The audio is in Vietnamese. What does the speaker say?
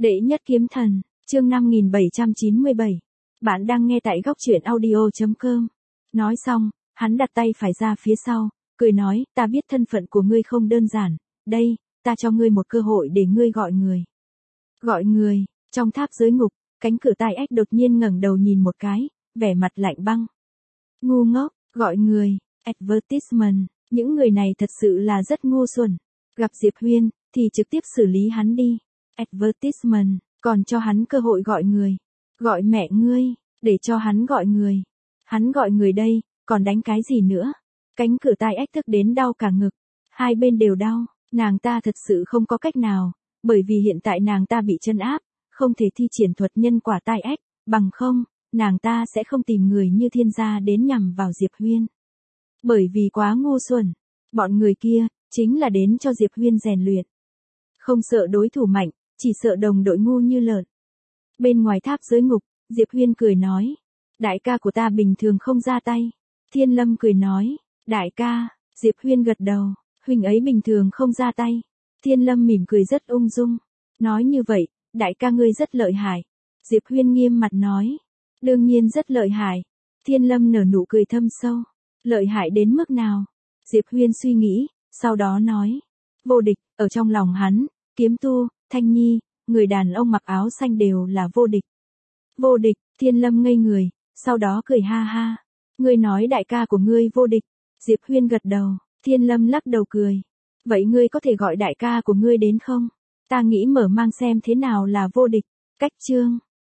Đệ nhất kiếm thần, chương 5797. Bạn đang nghe tại góc truyện audio.com. Nói xong, hắn đặt tay phải ra phía sau, cười nói, ta biết thân phận của ngươi không đơn giản, đây, ta cho ngươi một cơ hội để ngươi gọi người. Gọi người, trong tháp giới ngục, cánh cửa tai ách đột nhiên ngẩng đầu nhìn một cái, vẻ mặt lạnh băng. Ngu ngốc, gọi người, advertisement, những người này thật sự là rất ngu xuẩn. Gặp Diệp Huyên, thì trực tiếp xử lý hắn đi. Advertisement, còn cho hắn cơ hội gọi người. Gọi mẹ ngươi, để cho hắn gọi người. Hắn gọi người đây, còn đánh cái gì nữa? Cánh cửa tai ách thức đến đau cả ngực. Hai bên đều đau, nàng ta thật sự không có cách nào, bởi vì hiện tại nàng ta bị trấn áp, không thể thi triển thuật nhân quả tai ách, bằng không, nàng ta sẽ không tìm người như Thiên gia đến nhằm vào Diệp Huyên. Bởi vì quá ngu xuẩn, bọn người kia, chính là đến cho Diệp Huyên rèn luyện. Không sợ đối thủ mạnh, chỉ sợ đồng đội ngu như lợn. Bên ngoài tháp giới ngục, Diệp Huyên cười nói, đại ca của ta bình thường không ra tay. Thiên Lâm cười nói, đại ca, Diệp Huyên gật đầu, huynh ấy bình thường không ra tay. Thiên Lâm mỉm cười rất ung dung, nói như vậy, đại ca ngươi rất lợi hại. Diệp Huyên nghiêm mặt nói, đương nhiên rất lợi hại. Thiên Lâm nở nụ cười thâm sâu, lợi hại đến mức nào? Diệp Huyên suy nghĩ, sau đó nói, vô địch, ở trong lòng hắn, Kiếm Tu, Thanh Nhi, người đàn ông mặc áo xanh đều là vô địch. Vô địch, Thiên Lâm ngây người, sau đó cười ha ha. Ngươi nói đại ca của ngươi vô địch. Diệp Huyên gật đầu, Thiên Lâm lắc đầu cười. Vậy ngươi có thể gọi đại ca của ngươi đến không? Ta nghĩ mở mang xem thế nào là vô địch. Cách chương.